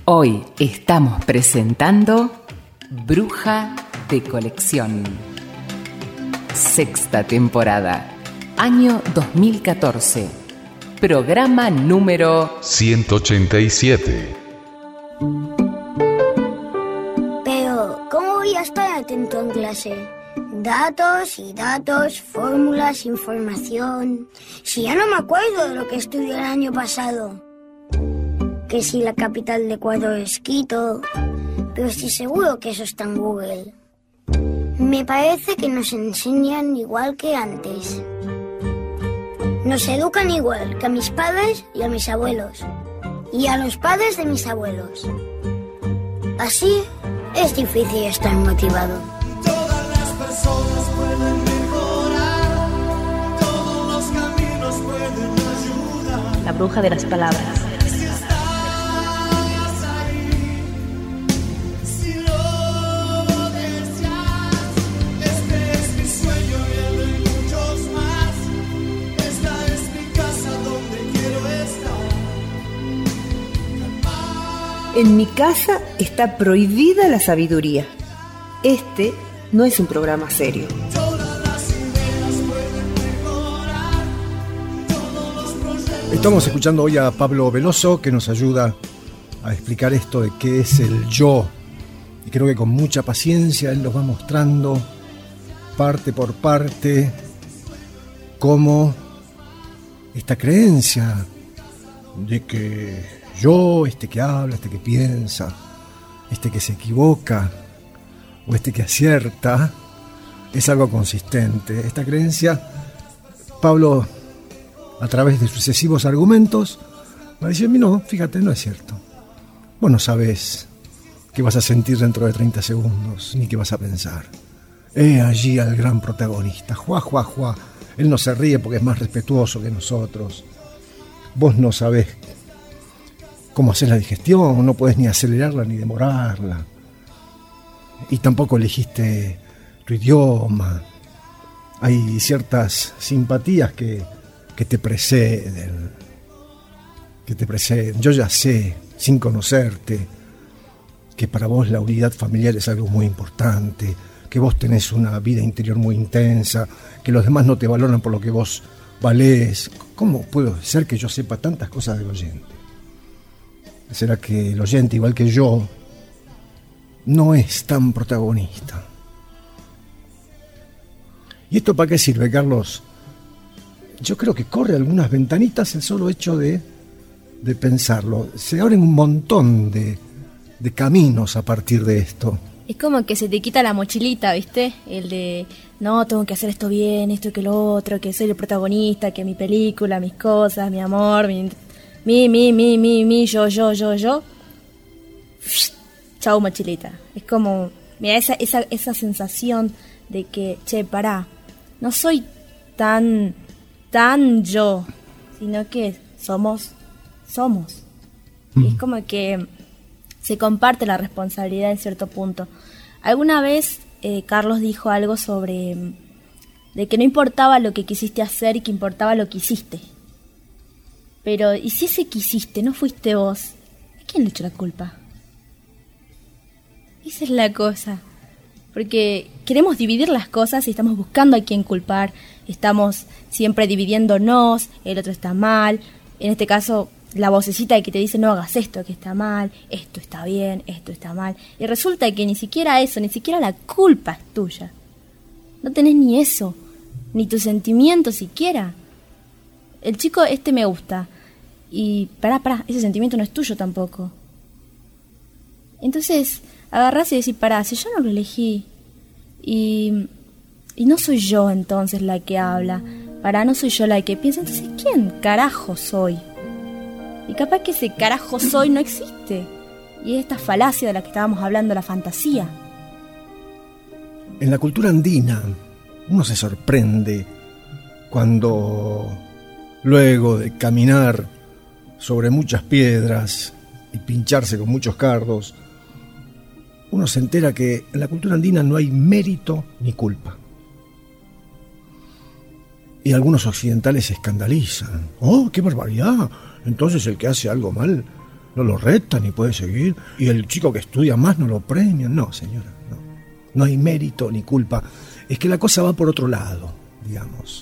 Hoy estamos presentando Bruja de Colección. Sexta temporada, año 2014. Programa número 187. Pero, ¿cómo voy a estar atento en clase? Datos y datos, fórmulas, información. Si ya no me acuerdo de lo que estudié el año pasado. Que si la capital de Ecuador es Quito, pero estoy seguro que eso está en Google. Me parece que nos enseñan igual que antes. Nos educan igual que a mis padres y a mis abuelos. Y a los padres de mis abuelos. Así es difícil estar motivado. Todas las personas pueden mejorar, todos los caminos pueden ayudar. La bruja de las palabras. Si estás ahí, si lo deseas, este es mi sueño y el de muchos más. Esta es mi casa donde quiero estar. En mi casa está prohibida la sabiduría. Este no es un programa serio. Todas las ideas pueden mejorar, todos los proyectos. Estamos escuchando hoy a Pablo Veloso, que nos ayuda a explicar esto de qué es el yo. Y creo que con mucha paciencia él nos va mostrando parte por parte cómo esta creencia de que yo, este que habla, este que piensa, este que se equivoca o este que acierta, es algo consistente. Esta creencia, Pablo, a través de sucesivos argumentos, va a decir, no, fíjate, no es cierto. Vos no sabés qué vas a sentir dentro de 30 segundos, ni qué vas a pensar. Allí al gran protagonista, juá, juá, juá. Él no se ríe porque es más respetuoso que nosotros. Vos no sabés cómo hacer la digestión, no podés ni acelerarla ni demorarla. Y tampoco elegiste tu idioma. Hay ciertas simpatías que te preceden. Yo ya sé, sin conocerte, que para vos la unidad familiar es algo muy importante, que vos tenés una vida interior muy intensa, que los demás no te valoran por lo que vos valés. ¿Cómo puede ser que yo sepa tantas cosas del oyente? ¿Será que el oyente, igual que yo, no es tan protagonista? ¿Y esto para qué sirve, Carlos? Yo creo que corre algunas ventanitas el solo hecho de pensarlo. Se abren un montón de caminos a partir de esto. Es como que se te quita la mochilita, ¿viste? El de, no, tengo que hacer esto bien, esto que lo otro, que soy el protagonista, que mi película, mis cosas, mi amor, mi, yo. Chau, mochilita. Es como, mira, esa sensación de que, che, pará, no soy tan yo, sino que somos. Y es como que se comparte la responsabilidad en cierto punto. Alguna vez Carlos dijo algo sobre de que no importaba lo que quisiste hacer y que importaba lo que hiciste. Pero, ¿y si ese que hiciste no fuiste vos? ¿A quién le echó la culpa? Esa es la cosa. Porque queremos dividir las cosas y estamos buscando a quién culpar. Estamos siempre dividiéndonos, el otro está mal. En este caso, la vocecita que te dice no hagas esto que está mal, esto está bien, esto está mal. Y resulta que ni siquiera eso, ni siquiera la culpa es tuya. No tenés ni eso, ni tu sentimiento siquiera. El chico me gusta. Y pará, ese sentimiento no es tuyo tampoco. Entonces, agarrás y decís, pará, si yo no lo elegí. Y no soy yo entonces la que habla. Pará, no soy yo la que piensa. Entonces, ¿quién carajo soy? Y capaz que ese carajo soy no existe. Y es esta falacia de la que estábamos hablando, la fantasía. En la cultura andina, uno se sorprende cuando, luego de caminar sobre muchas piedras y pincharse con muchos cardos, uno se entera que en la cultura andina no hay mérito ni culpa. Y algunos occidentales se escandalizan. ¡Oh, qué barbaridad! Entonces el que hace algo mal no lo retan y puede seguir, y el chico que estudia más no lo premian. No, señora, no. No hay mérito ni culpa. Es que la cosa va por otro lado, digamos.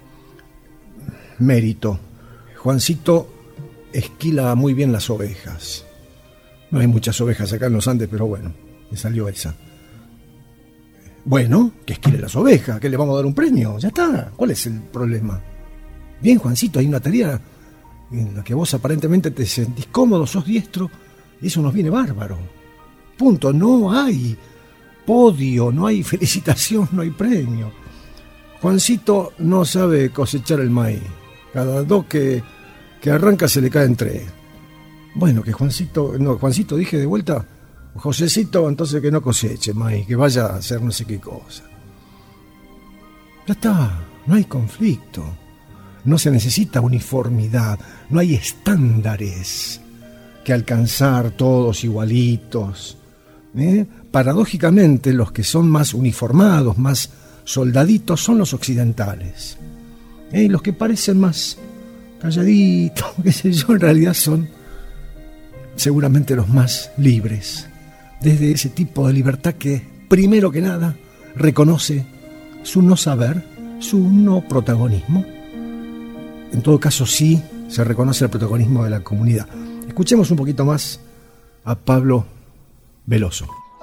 Mérito. Juancito esquila muy bien las ovejas. No hay muchas ovejas acá en los Andes, pero bueno, me salió esa. Bueno, que esquile las ovejas, que le vamos a dar un premio, ya está. ¿Cuál es el problema? Bien, Juancito, hay una tarea en la que vos aparentemente te sentís cómodo, sos diestro, y eso nos viene bárbaro. Punto, no hay podio, no hay felicitación, no hay premio. Juancito no sabe cosechar el maíz. Cada dos que arranca se le caen tres. Bueno, que Juancito dije de vuelta, Josecito, entonces que no coseche maíz, que vaya a hacer no sé qué cosa. Ya está, no hay conflicto. No se necesita uniformidad, no hay estándares que alcanzar todos igualitos. Paradójicamente, los que son más uniformados, más soldaditos, son los occidentales. Los que parecen más calladitos, qué sé yo, en realidad son seguramente los más libres. Desde ese tipo de libertad que, primero que nada, reconoce su no saber, su no protagonismo. En todo caso, sí se reconoce el protagonismo de la comunidad. Escuchemos un poquito más a Pablo Veloso.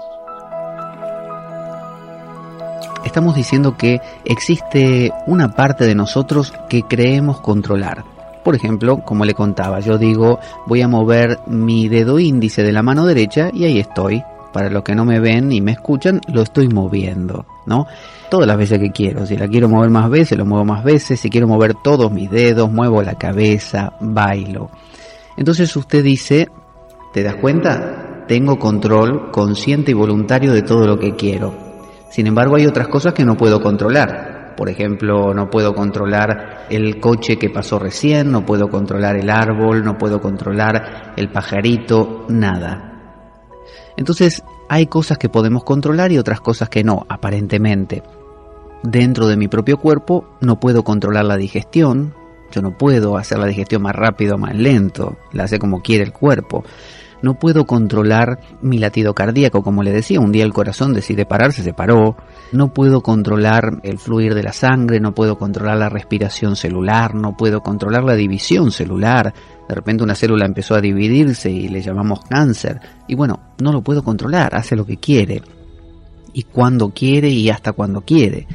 Estamos diciendo que existe una parte de nosotros que creemos controlar. Por ejemplo, como le contaba, yo digo, voy a mover mi dedo índice de la mano derecha y ahí estoy. Para los que no me ven y me escuchan, lo estoy moviendo, ¿no? Todas las veces que quiero. Si la quiero mover más veces, lo muevo más veces. Si quiero mover todos mis dedos, muevo la cabeza, bailo. Entonces usted dice, ¿te das cuenta? Tengo control consciente y voluntario de todo lo que quiero. Sin embargo, hay otras cosas que no puedo controlar. Por ejemplo, no puedo controlar el coche que pasó recién, no puedo controlar el árbol, no puedo controlar el pajarito, nada. Entonces, hay cosas que podemos controlar y otras cosas que no, aparentemente. Dentro de mi propio cuerpo no puedo controlar la digestión. Yo no puedo hacer la digestión más rápido o más lento, la hace como quiere el cuerpo. No puedo controlar mi latido cardíaco, como le decía, un día el corazón decide pararse, se paró. No puedo controlar el fluir de la sangre, no puedo controlar la respiración celular, no puedo controlar la división celular. De repente una célula empezó a dividirse y le llamamos cáncer. Y bueno, no lo puedo controlar, hace lo que quiere. Y cuando quiere y hasta cuando quiere.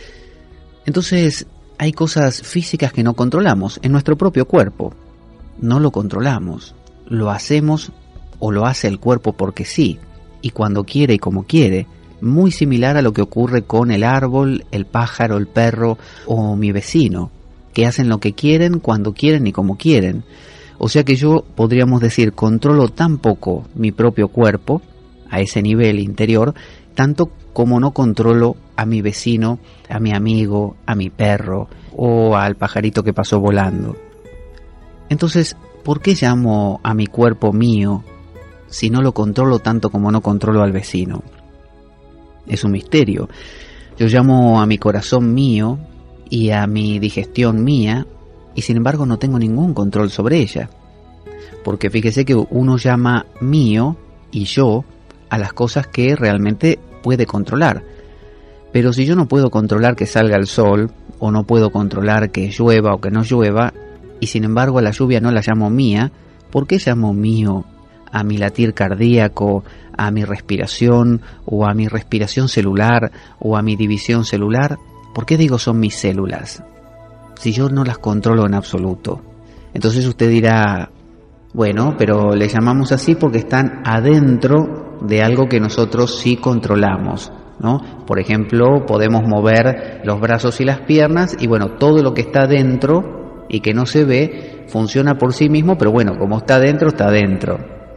Entonces, hay cosas físicas que no controlamos en nuestro propio cuerpo. No lo controlamos, lo hacemos o lo hace el cuerpo porque sí, y cuando quiere y como quiere, muy similar a lo que ocurre con el árbol, el pájaro, el perro o mi vecino, que hacen lo que quieren, cuando quieren y como quieren. O sea que yo, podríamos decir, controlo tan poco mi propio cuerpo, a ese nivel interior, tanto como no controlo a mi vecino, a mi amigo, a mi perro o al pajarito que pasó volando. Entonces, ¿por qué llamo a mi cuerpo mío si no lo controlo tanto como no controlo al vecino? Es un misterio. Yo llamo a mi corazón mío y a mi digestión mía, y sin embargo no tengo ningún control sobre ella. Porque fíjese que uno llama mío y yo a las cosas que realmente puede controlar. Pero si yo no puedo controlar que salga el sol, o no puedo controlar que llueva o que no llueva, y sin embargo a la lluvia no la llamo mía, ¿por qué llamo mío a mi latir cardíaco, a mi respiración, o a mi respiración celular, o a mi división celular? ¿Por qué digo son mis células, si yo no las controlo en absoluto? Entonces usted dirá, bueno, pero le llamamos así porque están adentro de algo que nosotros sí controlamos, ¿no? Por ejemplo, podemos mover los brazos y las piernas, y bueno, todo lo que está dentro y que no se ve funciona por sí mismo, pero bueno, como está dentro, está dentro.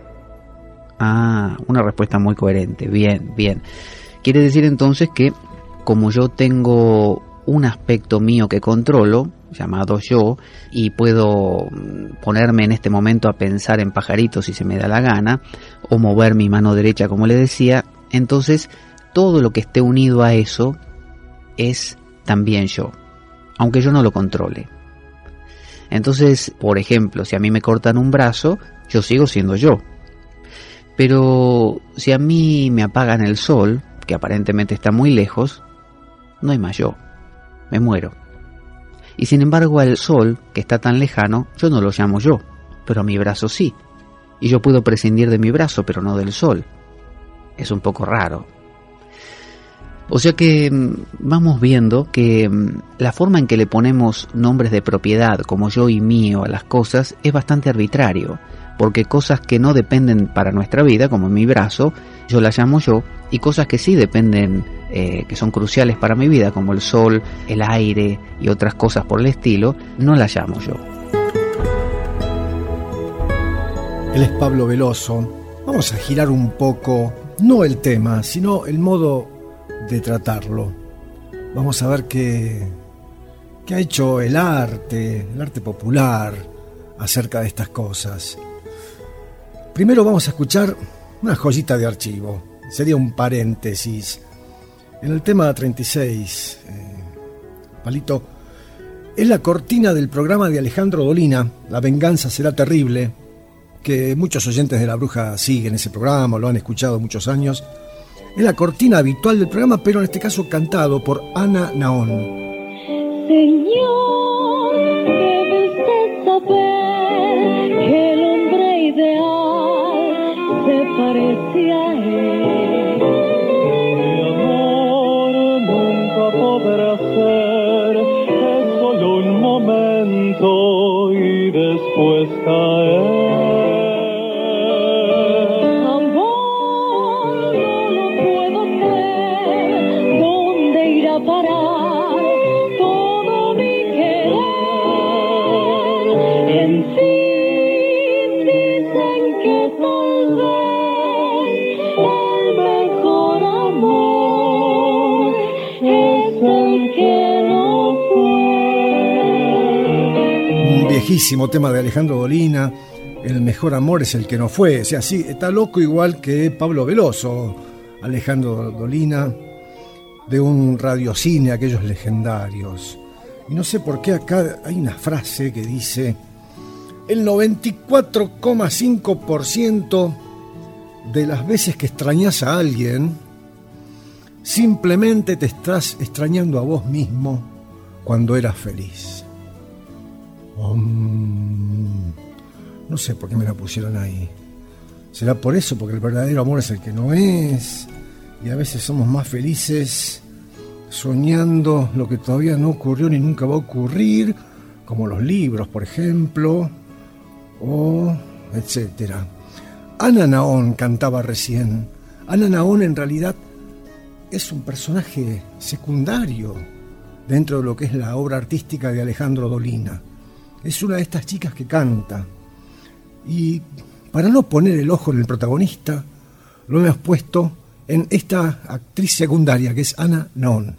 Ah, una respuesta muy coherente. Bien, bien. Quiere decir entonces que como yo tengo un aspecto mío que controlo, llamado yo, y puedo ponerme en este momento a pensar en pajaritos si se me da la gana, o mover mi mano derecha como le decía, entonces todo lo que esté unido a eso es también yo, aunque yo no lo controle. Entonces, por ejemplo, si a mí me cortan un brazo, yo sigo siendo yo. Pero si a mí me apagan el sol, que aparentemente está muy lejos, no hay más yo. Me muero. Y sin embargo al sol, que está tan lejano, yo no lo llamo yo, pero a mi brazo sí. Y yo puedo prescindir de mi brazo, pero no del sol. Es un poco raro. O sea que vamos viendo que la forma en que le ponemos nombres de propiedad, como yo y mío, a las cosas, es bastante arbitrario. Porque cosas que no dependen para nuestra vida, como mi brazo, yo las llamo yo, y cosas que sí dependen, que son cruciales para mi vida, como el sol, el aire y otras cosas por el estilo, no las llamo yo. Él es Pablo Veloso. Vamos a girar un poco, no el tema, sino el modo de tratarlo. Vamos a ver qué ha hecho el arte popular acerca de estas cosas. Primero vamos a escuchar una joyita de archivo, sería un paréntesis. En el tema 36, Palito, es la cortina del programa de Alejandro Dolina, La venganza será terrible, que muchos oyentes de La Bruja siguen ese programa, lo han escuchado muchos años. Es la cortina habitual del programa, pero en este caso cantado por Ana Naón. Señor, debe usted saber que el hombre ideal se parece a él. Mi amor nunca podrá ser, es solo un momento y después caer. Viejísimo tema de Alejandro Dolina, el mejor amor es el que no fue. O sea, sí, está loco igual que Pablo Veloso, Alejandro Dolina, de un radiocine, aquellos legendarios. Y no sé por qué acá hay una frase que dice: el 94,5% de las veces que extrañas a alguien, simplemente te estás extrañando a vos mismo cuando eras feliz. No sé por qué me la pusieron ahí. ¿Será por eso? Porque el verdadero amor es el que no es, y a veces somos más felices soñando lo que todavía no ocurrió ni nunca va a ocurrir, como los libros, por ejemplo, o etcétera. Ana Naón cantaba recién. Ana Naón en realidad es un personaje secundario dentro de lo que es la obra artística de Alejandro Dolina. Es una de estas chicas que canta. Y para no poner el ojo en el protagonista, lo hemos puesto en esta actriz secundaria, que es Ana Naón.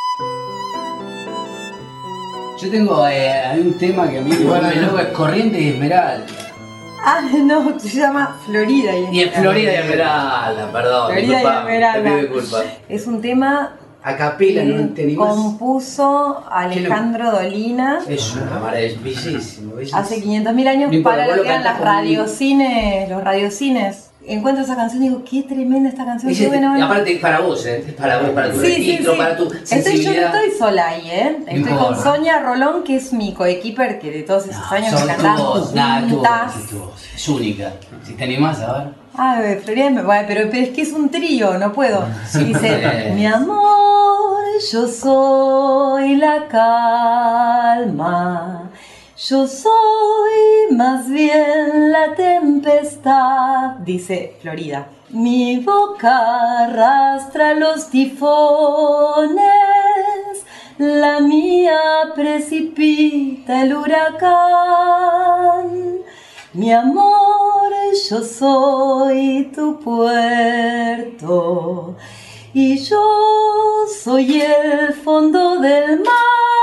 Yo tengo hay un tema que a mí me vuelve loco, es Corriente y Esmeralda. Ah, no, se llama Florida y Esmeralda. Y es Florida y Esmeralda, perdón. Florida y Esmeralda. Te pido disculpas. Es un tema a capela, no entendí más. Compuso Alejandro Dolina. Es una maravilla, bellísimo. Hace 500.000 años, no para lo que eran las radiocines, los radiocines. Encuentro esa canción y digo, qué tremenda esta canción. Y aparte es para vos, es para vos, para tu registro, para tu sensibilidad. Yo no estoy sola ahí, Estoy con Sonia Rolón, que es mi coequiper, que de todos esos años me cantamos juntas. Es única. Si te animás a ver. Ah, Florida, pero es que es un trío, no puedo. Dice, mi amor, yo soy la calma. Yo soy más bien la tempestad, dice Florida. Mi boca arrastra los tifones, la mía precipita el huracán. Mi amor, yo soy tu puerto y yo soy el fondo del mar.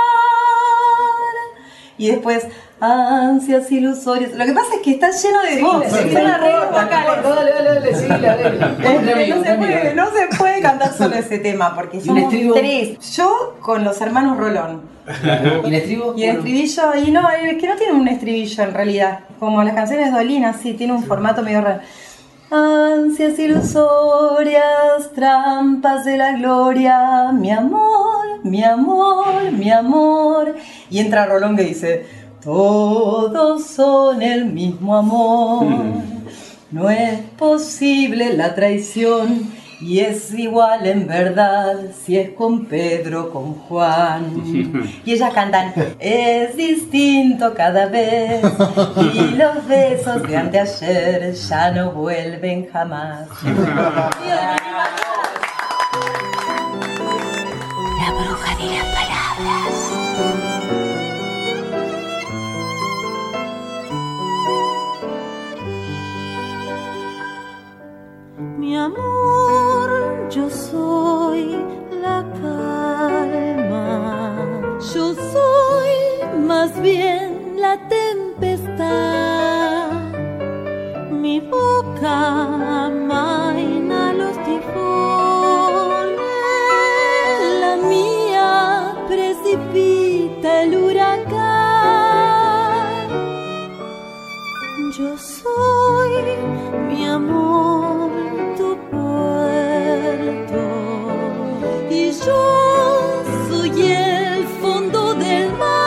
Y después, ansias ilusorias. Lo que pasa es que está lleno de voz. Dale. No se puede cantar solo ese tema porque somos tres. Yo con los hermanos Rolón. ¿Y el estribo? Y el estribillo, y no, es que no tiene un estribillo en realidad. Como las canciones de Dolina, sí, tiene un formato medio raro. Ansias ilusorias, trampas de la gloria, mi amor, mi amor, mi amor. Y entra Rolón que dice: todos son el mismo amor. No es posible la traición y es igual en verdad si es con Pedro o con Juan. Y ellas cantan: es distinto cada vez y los besos de anteayer ya no vuelven jamás. La bruja de las palabras. Mi amor, yo soy la calma, yo soy más bien la tempestad. Mi boca amaina los tifones, la mía precipita el huracán. Yo soy, mi amor, tu puerto, y yo soy el fondo del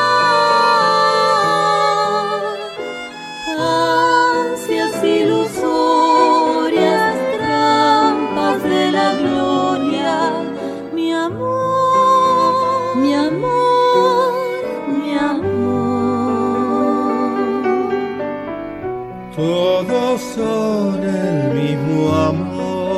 mar. Ansias ilusorias, trampas de la gloria, mi amor, mi amor, mi amor. Todos son el mismo amor.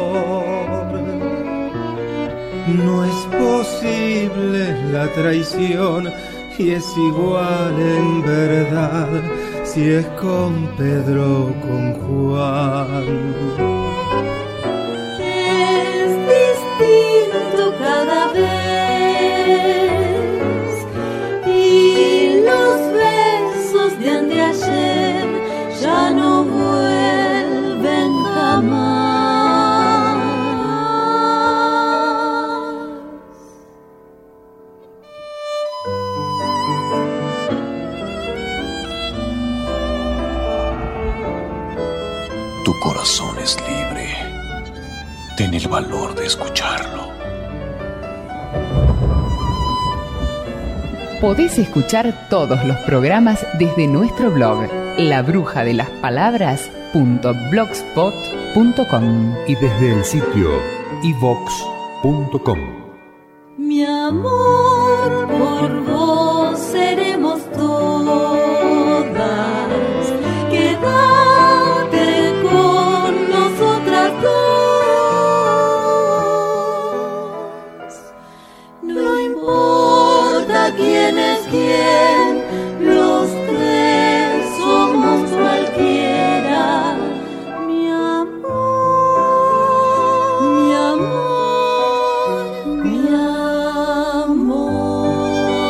No es posible la traición y es igual en verdad si es con Pedro o con Juan. Es distinto cada vez y los besos de anteayer ya no vuelven jamás. Tu corazón es libre. Ten el valor de escucharlo. Podés escuchar todos los programas desde nuestro blog labrujadelasPalabras.blogspot.com y desde el sitio ivox.com. Mi amor, por vos seremos todas. Quédate con nosotras dos. No importa quién es quién, los tres somos cualquiera. Mi amor, mi amor, mi amor.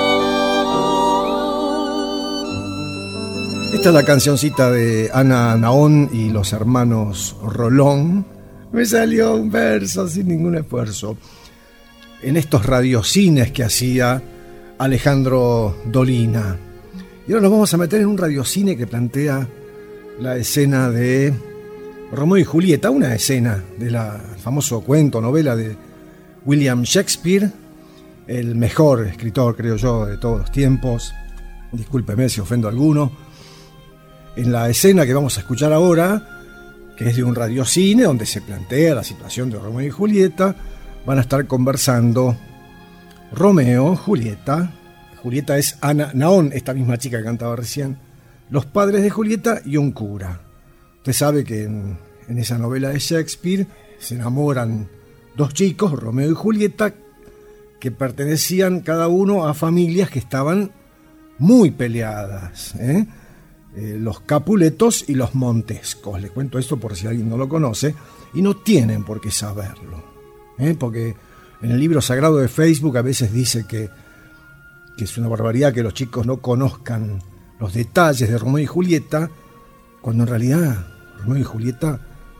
Esta es la cancioncita de Ana Naón y los hermanos Rolón. Me salió un verso sin ningún esfuerzo. En estos radiocines que hacía Alejandro Dolina. Y ahora nos vamos a meter en un radiocine que plantea la escena de Romeo y Julieta, una escena del famoso cuento, novela de William Shakespeare, el mejor escritor, creo yo, de todos los tiempos. Discúlpeme si ofendo a alguno. En la escena que vamos a escuchar ahora, que es de un radiocine donde se plantea la situación de Romeo y Julieta, van a estar conversando Romeo, Julieta es Ana Naón, esta misma chica que cantaba recién, los padres de Julieta y un cura. Usted sabe que en esa novela de Shakespeare se enamoran dos chicos, Romeo y Julieta, que pertenecían cada uno a familias que estaban muy peleadas, los Capuletos y los Montescos. Les cuento esto por si alguien no lo conoce, y no tienen por qué saberlo, porque en el libro sagrado de Facebook a veces dice que es una barbaridad que los chicos no conozcan los detalles de Romeo y Julieta, cuando en realidad Romeo y Julieta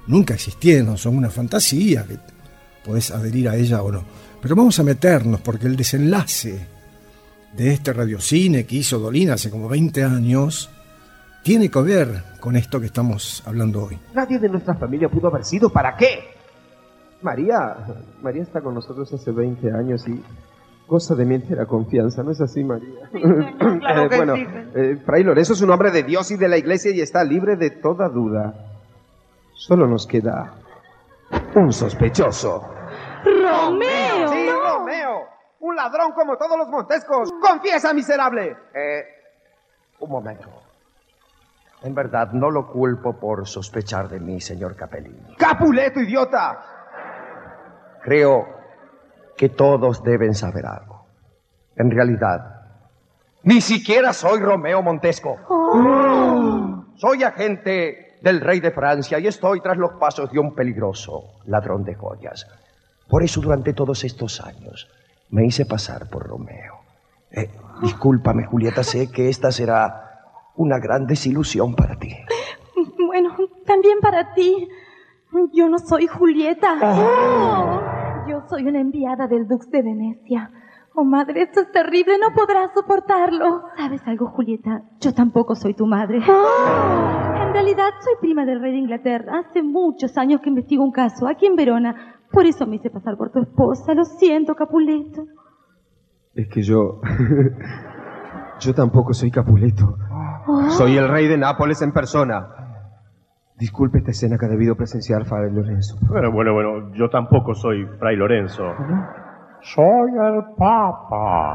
nunca existieron, son una fantasía, que podés adherir a ella o no. Pero vamos a meternos, porque el desenlace de este radiocine que hizo Dolina hace como 20 años tiene que ver con esto que estamos hablando hoy. Nadie de nuestra familia pudo haber sido. ¿Para qué? María está con nosotros hace 20 años y goza de mi entera confianza, ¿no es así, María? Sí, claro que sí. Fray Lorenzo es un hombre de Dios y de la Iglesia y está libre de toda duda. Solo nos queda un sospechoso. ¡Romeo! ¡Sí, no. Romeo! ¡Un ladrón como todos los Montescos! ¡Confiesa, miserable! Un momento. En verdad, no lo culpo por sospechar de mí, señor Capellini. ¡Capuleto, idiota! Creo que todos deben saber algo. En realidad, ni siquiera soy Romeo Montesco. Oh. Soy agente del rey de Francia y estoy tras los pasos de un peligroso ladrón de joyas. Por eso durante todos estos años me hice pasar por Romeo. Discúlpame, Julieta, sé que esta será una gran desilusión para ti. Bueno, también para ti. Yo no soy Julieta. Yo soy una enviada del Dux de Venecia. Oh, madre, esto es terrible, no podrás soportarlo. ¿Sabes algo, Julieta? Yo tampoco soy tu madre. En realidad, soy prima del rey de Inglaterra. Hace muchos años que investigo un caso aquí en Verona. Por eso me hice pasar por tu esposa. Lo siento, Capuleto. Es que yo tampoco soy Capuleto. Soy el rey de Nápoles en persona. Disculpe esta escena que ha debido presenciar Fray Lorenzo. Bueno, yo tampoco soy Fray Lorenzo. Soy el Papa.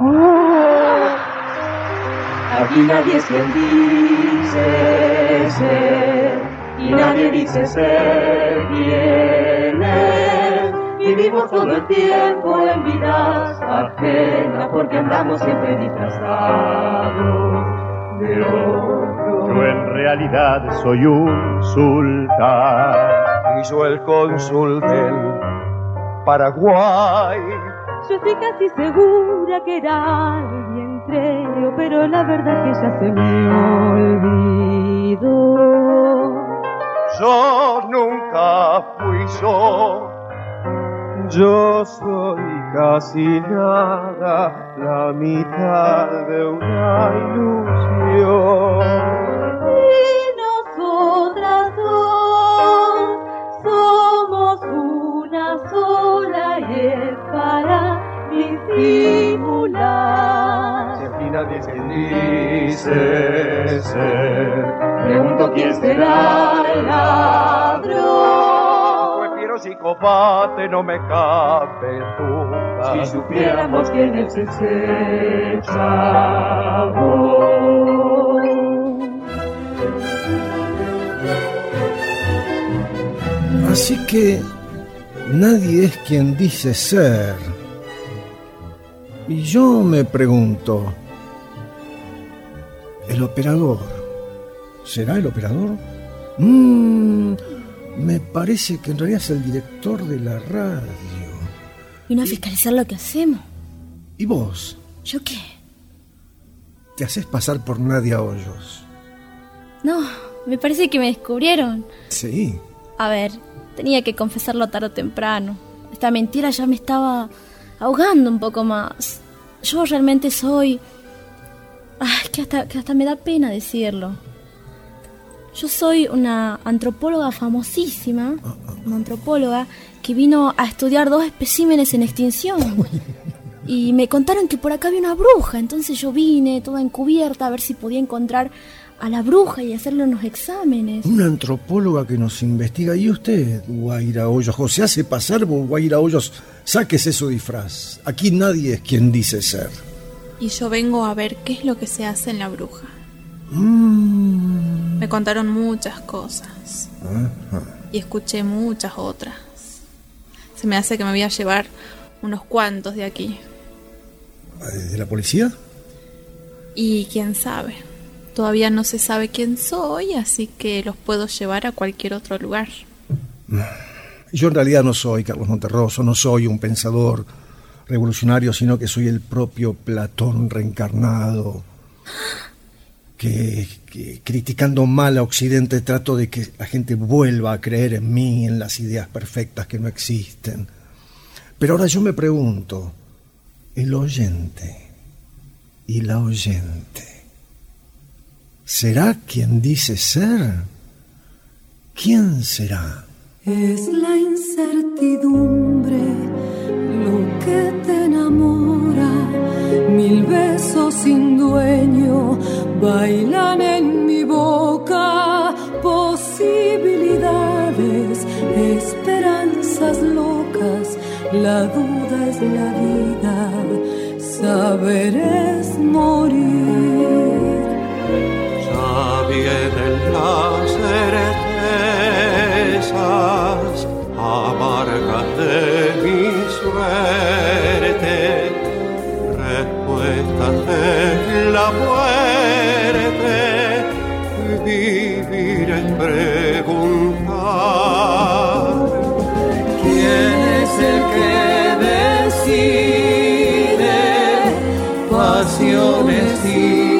Aquí nadie es quien dice ser, y nadie dice ser quien es. Vivimos todo el tiempo en vidas ajenas, porque andamos siempre disfrazados de otro. Yo en realidad soy un sultán. Y soy el cónsul del Paraguay. Yo estoy casi segura que era alguien, creo, pero la verdad que ya se me olvidó. Yo nunca fui yo. Yo soy casi nada, la mitad de una ilusión. Y nosotras dos somos una sola y es para disimular. Si aquí nadie es quien dice ser, pregunto quién será el ladrón. Psicopate, no me cabe duda. Si supiéramos quién es ese chavo. Así que nadie es quien dice ser. Y yo me pregunto, ¿el operador? ¿Será el operador? Me parece que en realidad es el director de la radio. Vino a fiscalizar lo que hacemos. ¿Y vos? ¿Yo qué? Te haces pasar por Nadia Hoyos. No, me parece que me descubrieron. Sí. A ver, tenía que confesarlo tarde o temprano. Esta mentira ya me estaba ahogando un poco más. Yo realmente soy... que hasta me da pena decirlo. Yo soy una antropóloga famosísima, una antropóloga que vino a estudiar 2 especímenes en extinción. Y me contaron que por acá había una bruja, entonces yo vine toda encubierta a ver si podía encontrar a la bruja y hacerle unos exámenes. Una antropóloga que nos investiga. ¿Y usted, Guaira Hoyos? José hace pasar por Guaira Hoyos. Sáquese su disfraz. Aquí nadie es quien dice ser. Y yo vengo a ver qué es lo que se hace en la bruja. Me contaron muchas cosas. Y escuché muchas otras. Se me hace que me voy a llevar unos cuantos de aquí. ¿De la policía? Y quién sabe. Todavía no se sabe quién soy, así que los puedo llevar a cualquier otro lugar. Yo en realidad no soy Carlos Monterroso, no soy un pensador revolucionario, sino que soy el propio Platón reencarnado. que criticando mal a Occidente trato de que la gente vuelva a creer en mí, en las ideas perfectas que no existen. Pero ahora yo me pregunto, el oyente y la oyente, ¿será quien dice ser? ¿Quién será? Es la incertidumbre lo que te enamora. 1000 besos sin dueño bailan en mi boca. Posibilidades, esperanzas locas. La duda es la vida, saber es morir. Ya vienen las certezas amargas de mi suerte, respuestas de la muerte. Vivir es preguntar quién es el que decide pasiones y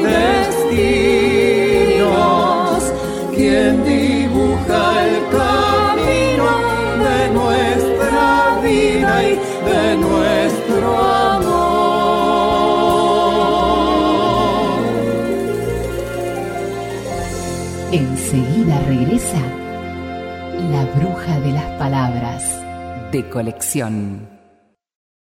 destinos, quien dibuja el camino de nuestra vida y de nuestro amor. Enseguida regresa La Bruja de las Palabras, de Colección.